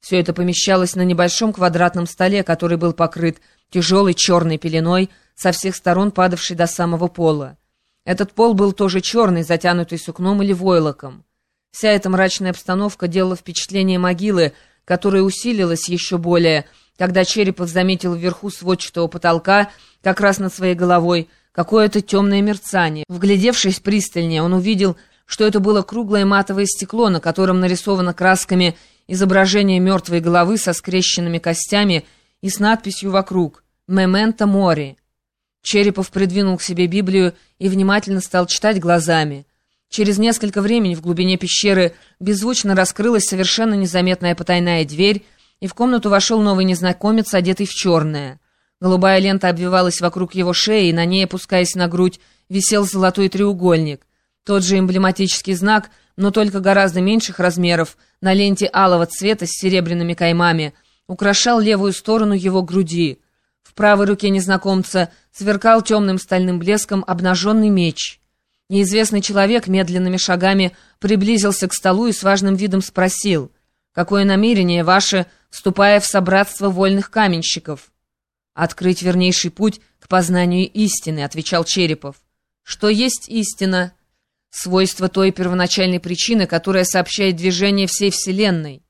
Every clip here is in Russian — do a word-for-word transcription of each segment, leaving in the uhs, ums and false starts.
Все это помещалось на небольшом квадратном столе, который был покрыт тяжелой черной пеленой, со всех сторон падавшей до самого пола. Этот пол был тоже черный, затянутый сукном или войлоком. Вся эта мрачная обстановка делала впечатление могилы, которая усилилась еще более, когда Черепов заметил вверху сводчатого потолка, как раз над своей головой, какое-то темное мерцание. Вглядевшись пристальнее, он увидел, что это было круглое матовое стекло, на котором нарисовано красками изображение мертвой головы со скрещенными костями и с надписью вокруг «Мементо мори». Черепов придвинул к себе Библию и внимательно стал читать глазами. Через несколько времени в глубине пещеры беззвучно раскрылась совершенно незаметная потайная дверь, и в комнату вошел новый незнакомец, одетый в черное. Голубая лента обвивалась вокруг его шеи, и на ней, опускаясь на грудь, висел золотой треугольник. Тот же эмблематический знак, но только гораздо меньших размеров, на ленте алого цвета с серебряными каймами, украшал левую сторону его груди. В правой руке незнакомца сверкал темным стальным блеском обнаженный меч. Неизвестный человек медленными шагами приблизился к столу и с важным видом спросил: «Какое намерение ваше, вступая в собратство вольных каменщиков?» «Открыть вернейший путь к познанию истины», — отвечал Черепов. «Что есть истина?» «Свойство той первоначальной причины, которая сообщает движение всей Вселенной.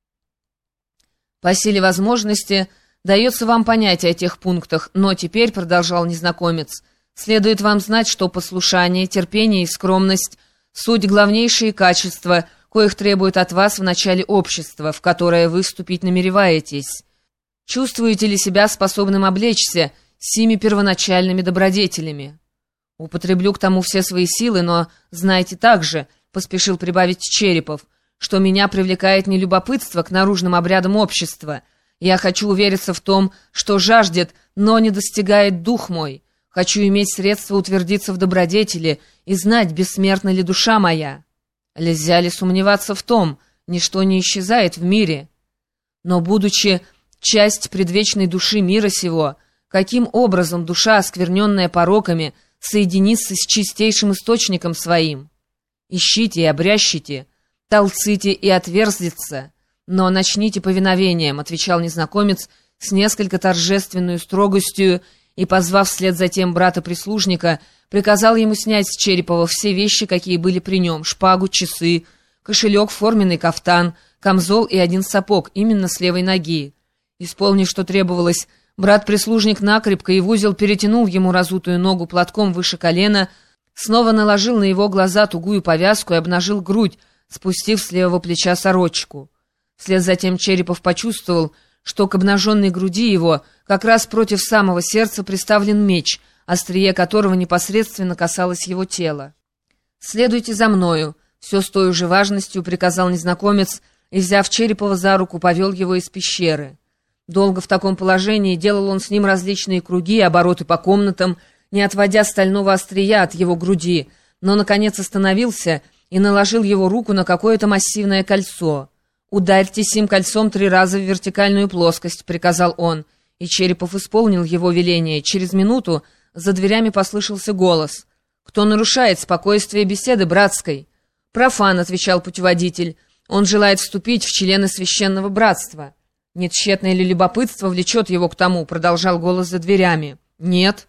По силе возможности дается вам понятие о тех пунктах, но теперь, — продолжал незнакомец, — следует вам знать, что послушание, терпение и скромность — суть главнейшие качества, коих требует от вас в начале общества, в которое вы вступить намереваетесь. Чувствуете ли себя способным облечься сими первоначальными добродетелями?» «Употреблю к тому все свои силы, но знайте также, — поспешил прибавить Черепов, — что меня привлекает не любопытство к наружным обрядам общества. Я хочу увериться в том, что жаждет, но не достигает дух мой. Хочу иметь средства утвердиться в добродетели и знать, бессмертна ли душа моя. Нельзя ли сомневаться в том, ничто не исчезает в мире? Но, будучи часть предвечной души мира сего, каким образом душа, оскверненная пороками, соединится с чистейшим источником своим? Ищите и обрящите, толците и отверзится, но начните повиновением», — отвечал незнакомец с несколько торжественной строгостью, и, позвав вслед за тем брата-прислужника, приказал ему снять с Черепова все вещи, какие были при нем: шпагу, часы, кошелек, форменный кафтан, камзол и один сапог, именно с левой ноги. Исполнив, что требовалось, брат-прислужник накрепко и в узел перетянул ему разутую ногу платком выше колена, снова наложил на его глаза тугую повязку и обнажил грудь, спустив с левого плеча сорочку. Вслед за тем Черепов почувствовал, что к обнаженной груди его как раз против самого сердца приставлен меч, острие которого непосредственно касалось его тела. «Следуйте за мною», — все с той же важностью приказал незнакомец, и, взяв Черепова за руку, повел его из пещеры. Долго в таком положении делал он с ним различные круги и обороты по комнатам, не отводя стального острия от его груди, но, наконец, остановился и наложил его руку на какое-то массивное кольцо. «Ударьте сим кольцом три раза в вертикальную плоскость», — приказал он, и Черепов исполнил его веление. Через минуту за дверями послышался голос: «Кто нарушает спокойствие беседы братской?» «Профан», — отвечал путеводитель, — «он желает вступить в члены священного братства». «Не тщетное ли любопытство влечет его к тому?» — продолжал голос за дверями. «Нет.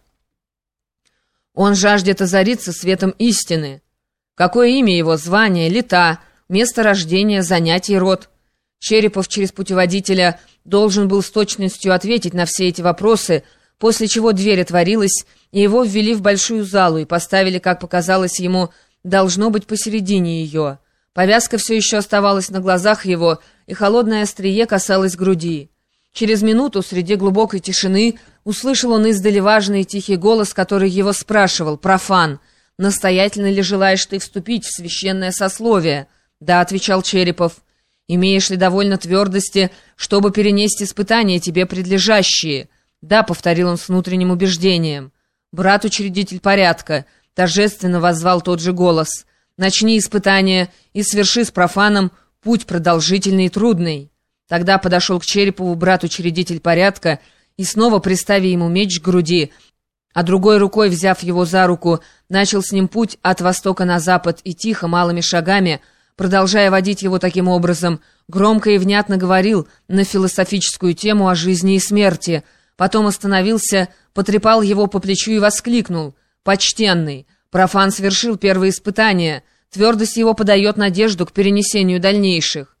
Он жаждет озариться светом истины». «Какое имя его, звание, лета, место рождения, занятий, род?» Черепов через путеводителя должен был с точностью ответить на все эти вопросы, после чего дверь отворилась, и его ввели в большую залу и поставили, как показалось ему, должно быть посередине ее. Повязка все еще оставалась на глазах его, и холодное острие касалось груди. Через минуту, среди глубокой тишины, услышал он издали важный и тихий голос, который его спрашивал: «Профан, настоятельно ли желаешь ты вступить в священное сословие?» «Да», — отвечал Черепов. «Имеешь ли довольно твердости, чтобы перенести испытания тебе предлежащие?» «Да», — повторил он с внутренним убеждением. «Брат-учредитель порядка», — торжественно воззвал тот же голос, — «начни испытания и сверши с профаном путь продолжительный и трудный». Тогда подошел к Черепову брат-учредитель порядка и, снова приставив ему меч к груди, а другой рукой, взяв его за руку, начал с ним путь от востока на запад и тихо, малыми шагами, продолжая водить его таким образом, громко и внятно говорил на философическую тему о жизни и смерти. Потом остановился, потрепал его по плечу и воскликнул: «Почтенный, профан совершил первое испытание, твердость его подает надежду к перенесению дальнейших».